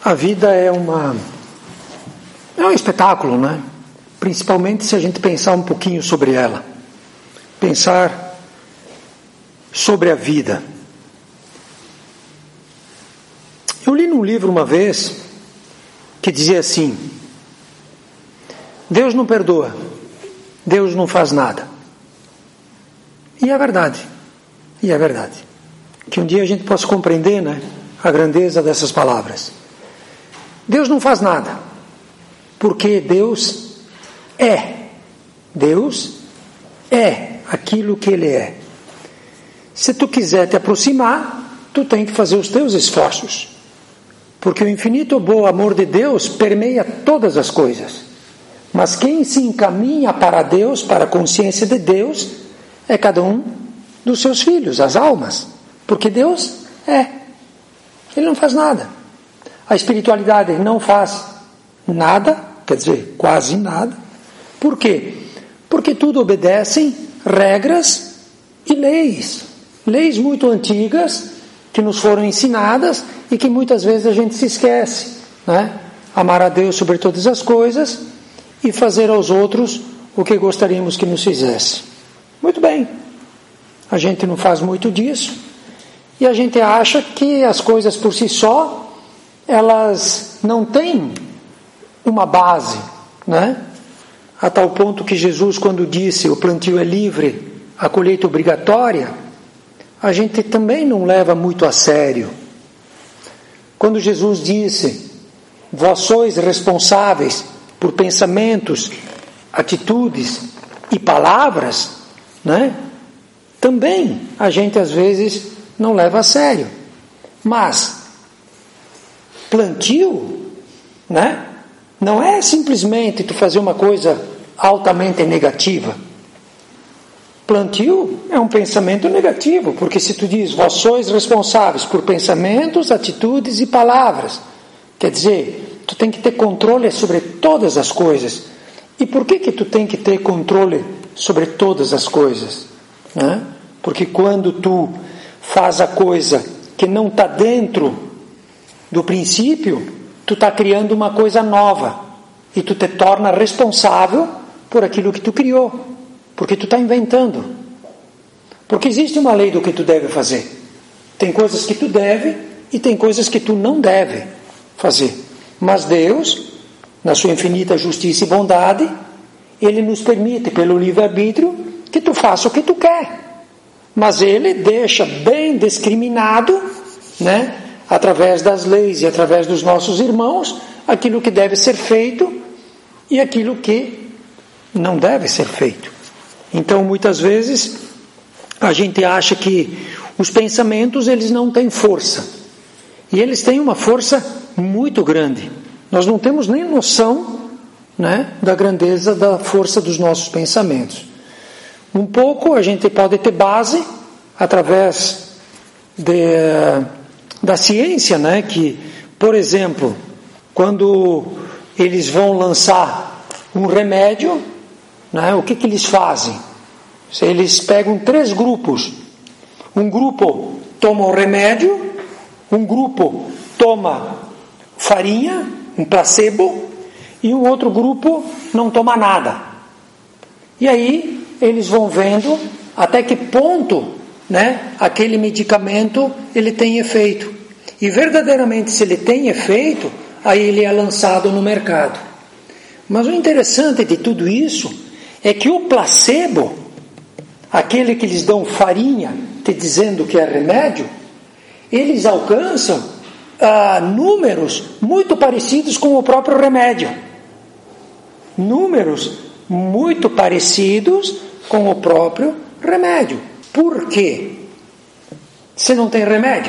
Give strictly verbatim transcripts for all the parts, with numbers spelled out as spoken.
A vida é uma é um espetáculo, né? Principalmente se a gente pensar um pouquinho sobre ela. Pensar sobre a vida. Eu li num livro uma vez que dizia assim: Deus não perdoa, Deus não faz nada. E é verdade, e é verdade. Que um dia a gente possa compreender, né, a grandeza dessas palavras. Deus não faz nada, porque Deus é. Deus é aquilo que Ele é. Se tu quiser te aproximar, tu tem que fazer os teus esforços. Porque o infinito bom amor de Deus permeia todas as coisas. Mas quem se encaminha para Deus, para a consciência de Deus, é cada um dos seus filhos, as almas. Porque Deus é. Ele não faz nada. A espiritualidade não faz nada, quer dizer, quase nada. Por quê? Porque tudo obedecem regras e leis. Leis muito antigas, que nos foram ensinadas e que muitas vezes a gente se esquece, né? Amar a Deus sobre todas as coisas e fazer aos outros o que gostaríamos que nos fizesse. Muito bem, a gente não faz muito disso e a gente acha que as coisas por si só, elas não têm uma base, né? A tal ponto que Jesus, quando disse o plantio é livre, a colheita obrigatória, a gente também não leva muito a sério. Quando Jesus disse: vós sois responsáveis por pensamentos, atitudes e palavras, né? Também a gente às vezes não leva a sério. Mas plantio, né? Não é simplesmente tu fazer uma coisa altamente negativa. Plantio é um pensamento negativo, porque se tu diz, vós sois responsáveis por pensamentos, atitudes e palavras, quer dizer, tu tem que ter controle sobre todas as coisas. E por que que tu tem que ter controle sobre todas as coisas? Né? Porque quando tu faz a coisa que não está dentro do princípio, tu está criando uma coisa nova e tu te torna responsável por aquilo que tu criou, porque tu está inventando. Porque existe uma lei do que tu deve fazer. Tem coisas que tu deve e tem coisas que tu não deve fazer. Mas Deus, na sua infinita justiça e bondade, Ele nos permite, pelo livre-arbítrio, que tu faça o que tu quer. Mas Ele deixa bem discriminado, né, através das leis e através dos nossos irmãos, aquilo que deve ser feito e aquilo que não deve ser feito. Então, muitas vezes, a gente acha que os pensamentos, eles não têm força. E eles têm uma força muito grande. Nós não temos nem noção, né, da grandeza da força dos nossos pensamentos. Um pouco a gente pode ter base através de, da ciência, né, que, por exemplo, quando eles vão lançar um remédio, né, o que que eles fazem? Eles pegam três grupos. Um grupo toma o remédio, um grupo toma farinha, um placebo, e um outro grupo não toma nada. E aí eles vão vendo até que ponto, né, aquele medicamento ele tem efeito. E verdadeiramente, se ele tem efeito, aí ele é lançado no mercado. Mas o interessante de tudo isso é que o placebo, aquele que lhes dão farinha, te dizendo que é remédio, eles alcançam ah, números muito parecidos com o próprio remédio. Números muito parecidos com o próprio remédio. Por quê? Você não tem remédio?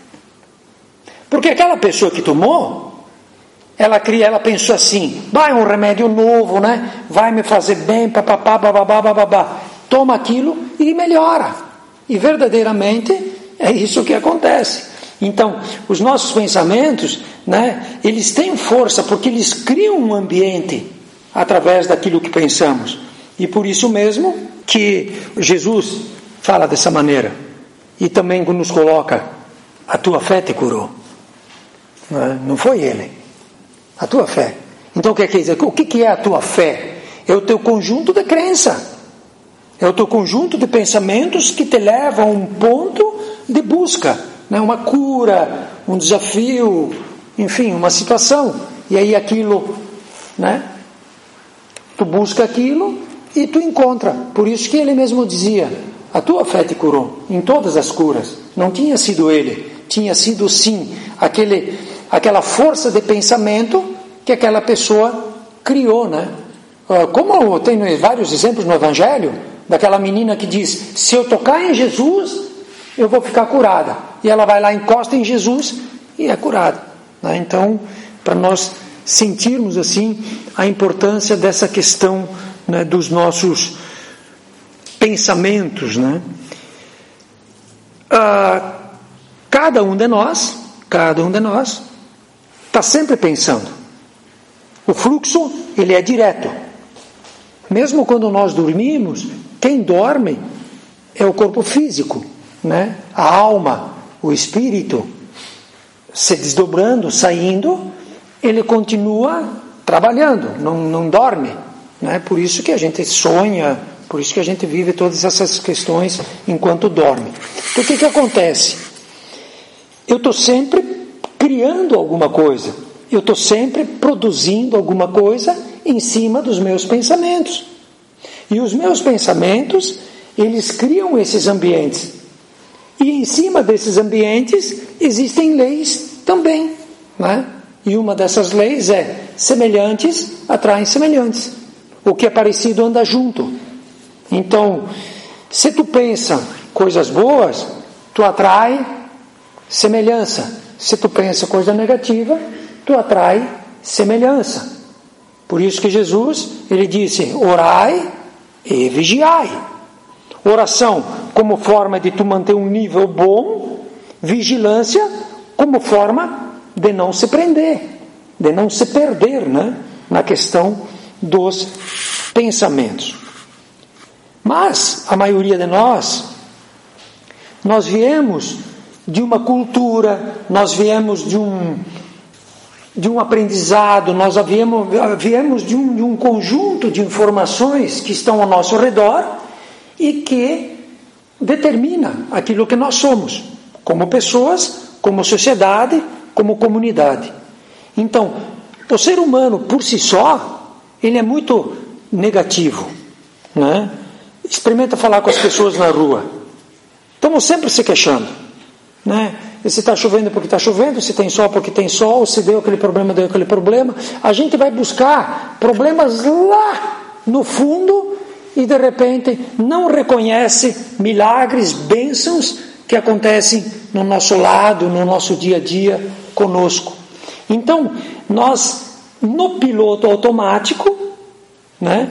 Porque aquela pessoa que tomou, ela, cria, ela pensou assim, vai um remédio novo, né? Vai me fazer bem, papapá, bababá, bababá. Toma aquilo e melhora. E verdadeiramente é isso que acontece. Então, os nossos pensamentos, né, eles têm força porque eles criam um ambiente através daquilo que pensamos. E por isso mesmo que Jesus fala dessa maneira. E também nos coloca, a tua fé te curou. Não, é? Não foi ele. A tua fé. Então o que quer dizer? O que é a tua fé? É o teu conjunto de crença. É o teu conjunto de pensamentos que te levam a um ponto de busca, né? Uma cura, um desafio, enfim, uma situação. E aí aquilo, né? Tu busca aquilo e tu encontra. Por isso que ele mesmo dizia, a tua fé te curou, em todas as curas. Não tinha sido ele, tinha sido sim, aquele, aquela força de pensamento que aquela pessoa criou, né? Como tem vários exemplos no Evangelho, daquela menina que diz, se eu tocar em Jesus, eu vou ficar curada. E ela vai lá, encosta em Jesus e é curada, né? Então, para nós sentirmos assim a importância dessa questão, né, dos nossos pensamentos, né? Ah, cada um de nós, cada um de nós está sempre pensando. O fluxo, ele é direto. Mesmo quando nós dormimos, quem dorme é o corpo físico, né? A alma, o espírito, se desdobrando, saindo, ele continua trabalhando, não, não dorme, né? Por isso que a gente sonha, por isso que a gente vive todas essas questões enquanto dorme. Então o que que acontece? Eu estou sempre criando alguma coisa, eu estou sempre produzindo alguma coisa em cima dos meus pensamentos. E os meus pensamentos, eles criam esses ambientes. E em cima desses ambientes existem leis também, né? E uma dessas leis é semelhantes atraem semelhantes. O que é parecido anda junto. Então, se tu pensa coisas boas, tu atrai semelhança. Se tu pensa coisa negativa, tu atrai semelhança. Por isso que Jesus, ele disse, orai e vigiai. Oração como forma de tu manter um nível bom, vigilância como forma de não se prender, de não se perder, né, na questão dos pensamentos. Mas a maioria de nós, nós viemos de uma cultura, nós viemos de um de um aprendizado, nós viemos, viemos de, um, de um conjunto de informações que estão ao nosso redor e que determina aquilo que nós somos, como pessoas, como sociedade, como comunidade. Então, o ser humano por si só, ele é muito negativo, né? Experimenta falar com as pessoas na rua. Estamos sempre se queixando, né? Se está chovendo porque está chovendo, se tem sol porque tem sol, se deu aquele problema, deu aquele problema. A gente vai buscar problemas lá no fundo e de repente não reconhece milagres, bênçãos que acontecem no nosso lado, no nosso dia a dia conosco. Então, nós no piloto automático, né,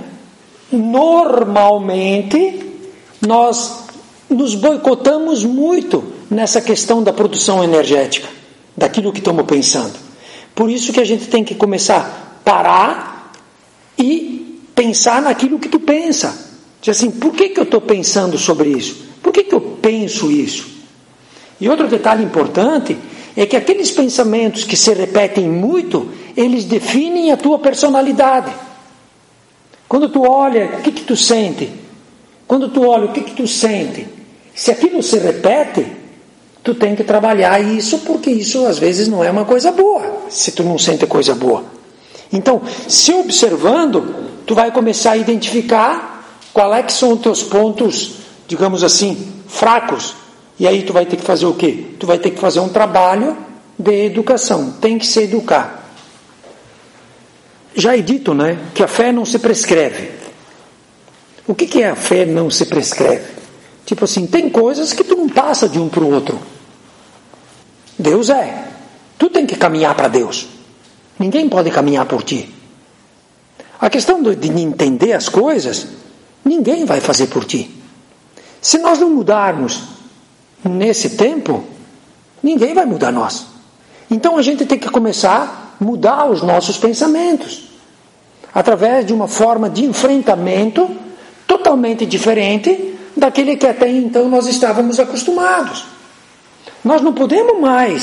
normalmente nós nos boicotamos muito nessa questão da produção energética, daquilo que estamos pensando. Por isso que a gente tem que começar a parar e pensar naquilo que tu pensa. Diz assim, por que que eu estou pensando sobre isso? Por que que eu penso isso? E outro detalhe importante é que aqueles pensamentos que se repetem muito, eles definem a tua personalidade. Quando tu olha, o que que tu sente? Quando tu olha, o que que tu sente? Se aquilo se repete, tu tem que trabalhar isso, porque isso às vezes não é uma coisa boa, se tu não sente coisa boa. Então, se observando, tu vai começar a identificar qual é que são os teus pontos, digamos assim, fracos. E aí tu vai ter que fazer o quê? Tu vai ter que fazer um trabalho de educação, tem que se educar. Já é dito, né, que a fé não se prescreve. O que que é a fé não se prescreve? Tipo assim, tem coisas que tu não passa de um para o outro. Deus é. Tu tem que caminhar para Deus. Ninguém pode caminhar por ti. A questão de entender as coisas, ninguém vai fazer por ti. Se nós não mudarmos nesse tempo, ninguém vai mudar nós. Então a gente tem que começar a mudar os nossos pensamentos. Através de uma forma de enfrentamento totalmente diferente daquele que até então nós estávamos acostumados. Nós não podemos mais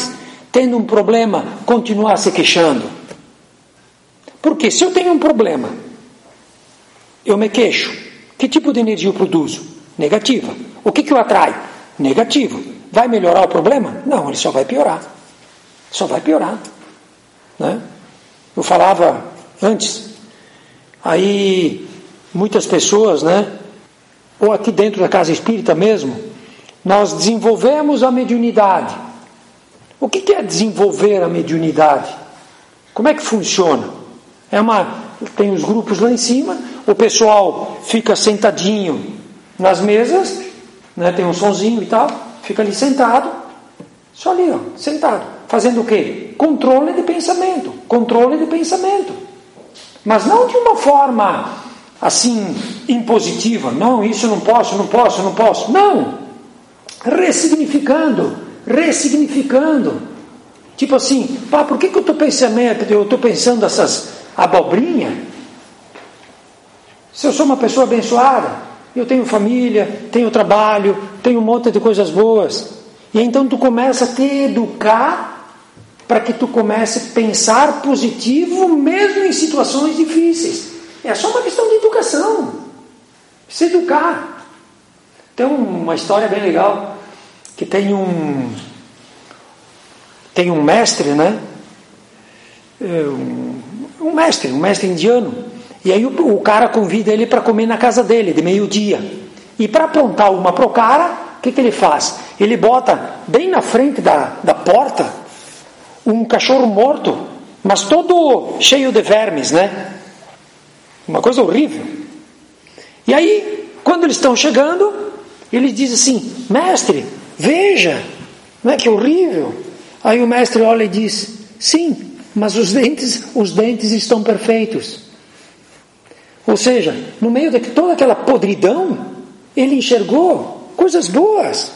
tendo um problema, continuar se queixando? Porque se eu tenho um problema, eu me queixo, que tipo de energia eu produzo? Negativa. O que, que eu atraio? Negativo. Vai melhorar o problema? Não, ele só vai piorar. Só vai piorar. Né? Eu falava antes, aí muitas pessoas, né, ou aqui dentro da casa espírita mesmo, nós desenvolvemos a mediunidade. O que, que é desenvolver a mediunidade? Como é que funciona? É uma, tem os grupos lá em cima, o pessoal fica sentadinho nas mesas, né, tem um sonzinho e tal, fica ali sentado, só ali, ó, sentado, fazendo o quê? Controle de pensamento, controle de pensamento, mas não de uma forma assim impositiva, não, isso não posso, não posso, não posso, não, ressignificando, ressignificando, tipo assim, pá, por que, que eu estou pensando, eu estou pensando essas abobrinha? Se eu sou uma pessoa abençoada, eu tenho família, tenho trabalho, tenho um monte de coisas boas, e então tu começa a te educar para que tu comece a pensar positivo mesmo em situações difíceis. É só uma questão de educação, se educar. Tem uma história bem legal, que tem um tem um mestre, né, um, um mestre, um mestre indiano, e aí o, o cara convida ele para comer na casa dele, de meio-dia. E para aprontar uma pro cara, o que, que ele faz? Ele bota bem na frente da, da porta um cachorro morto, mas todo cheio de vermes, né? Uma coisa horrível. E aí, quando eles estão chegando, ele diz assim, mestre, veja, não é que horrível? Aí o mestre olha e diz, sim, mas os dentes, os dentes estão perfeitos. Ou seja, no meio de toda aquela podridão, ele enxergou coisas boas.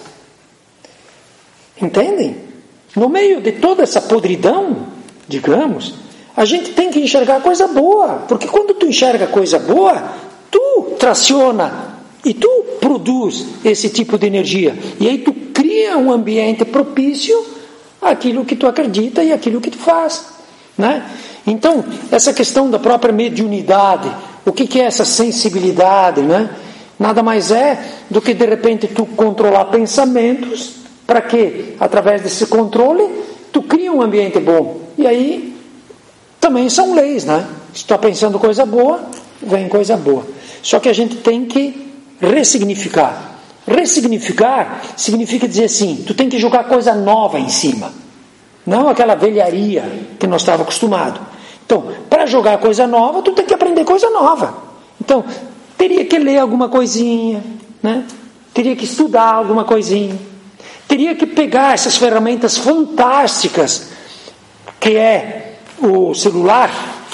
Entendem? No meio de toda essa podridão, digamos, a gente tem que enxergar coisa boa. Porque quando tu enxerga coisa boa, tu traciona e tu produz esse tipo de energia. E aí tu cria um ambiente propício àquilo que tu acredita e àquilo que tu faz. Né? Então, essa questão da própria mediunidade, o que, que é essa sensibilidade, né? Nada mais é do que de repente tu controlar pensamentos, para que, através desse controle, tu cria um ambiente bom. E aí, também são leis, né? Se tu está pensando coisa boa, vem coisa boa. Só que a gente tem que ressignificar. Ressignificar significa dizer assim, tu tem que jogar coisa nova em cima. Não aquela velharia que nós estávamos acostumados. Então, para jogar coisa nova, tu tem que aprender coisa nova. Então, teria que ler alguma coisinha, né? Teria que estudar alguma coisinha. Teria que pegar essas ferramentas fantásticas, que é o celular,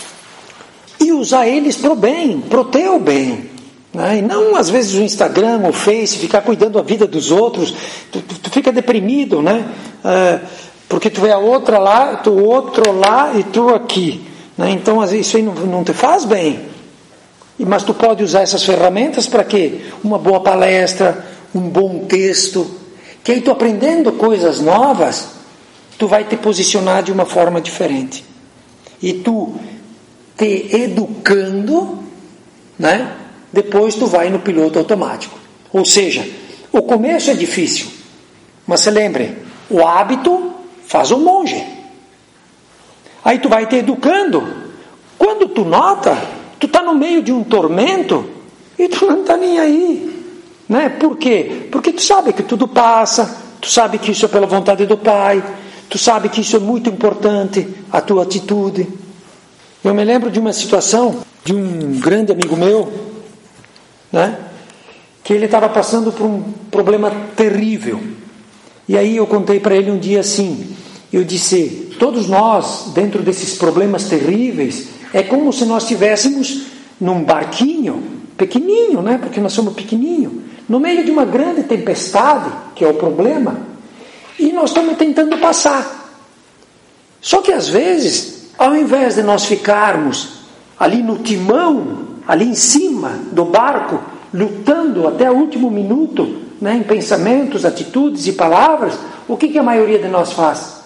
e usar eles para o bem, para o teu bem. Né? E não, às vezes, o Instagram, o Face, ficar cuidando da vida dos outros. Tu, tu, tu fica deprimido, né? Ah, porque tu vê a outra lá, tu outro lá e tu aqui. Né? Então, às vezes, isso aí não, não te faz bem. Mas tu pode usar essas ferramentas para quê? Uma boa palestra, um bom texto, que aí tu aprendendo coisas novas, tu vai te posicionar de uma forma diferente. E tu te educando, né? Depois tu vai no piloto automático. Ou seja, o começo é difícil, mas se lembre, o hábito faz o monge. Aí tu vai te educando. Quando tu nota, tu está no meio de um tormento e tu não está nem aí. Né? Por quê? Porque tu sabe que tudo passa, tu sabe que isso é pela vontade do Pai, tu sabe que isso é muito importante, a tua atitude. Eu me lembro de uma situação de um grande amigo meu, né? Que ele estava passando por um problema terrível. E aí eu contei para ele um dia assim, eu disse, todos nós, dentro desses problemas terríveis, é como se nós estivéssemos num barquinho, pequenininho, né? Porque nós somos pequenininho, no meio de uma grande tempestade, que é o problema, e nós estamos tentando passar. Só que às vezes, ao invés de nós ficarmos ali no timão, ali em cima do barco, lutando até o último minuto, né, em pensamentos, atitudes e palavras, o que, que a maioria de nós faz?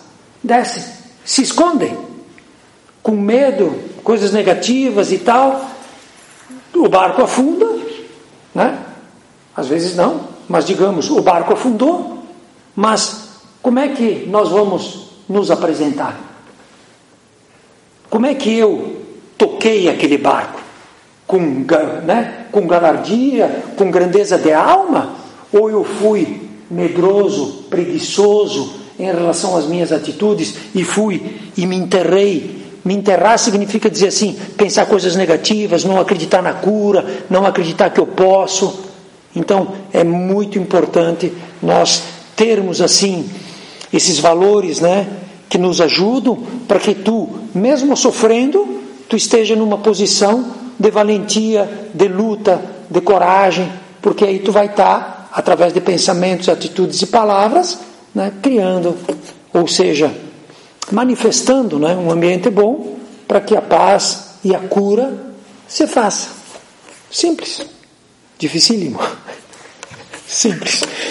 descem, se escondem, com medo, coisas negativas e tal. O barco afunda, né? Às vezes não, mas digamos, o barco afundou, mas como é que nós vamos nos apresentar? Como é que eu toquei aquele barco? Com, né, com galardia, com grandeza de alma? Ou eu fui medroso, preguiçoso em relação às minhas atitudes e fui e me enterrei? Me enterrar significa dizer assim, pensar coisas negativas, não acreditar na cura, não acreditar que eu posso. Então é muito importante nós termos assim esses valores, né, que nos ajudam para que tu, mesmo sofrendo, tu esteja numa posição de valentia, de luta, de coragem, porque aí tu vai estar, através de pensamentos, atitudes e palavras, né, criando, ou seja, manifestando, né, um ambiente bom para que a paz e a cura se faça. Simples. Dificílimo. Simples.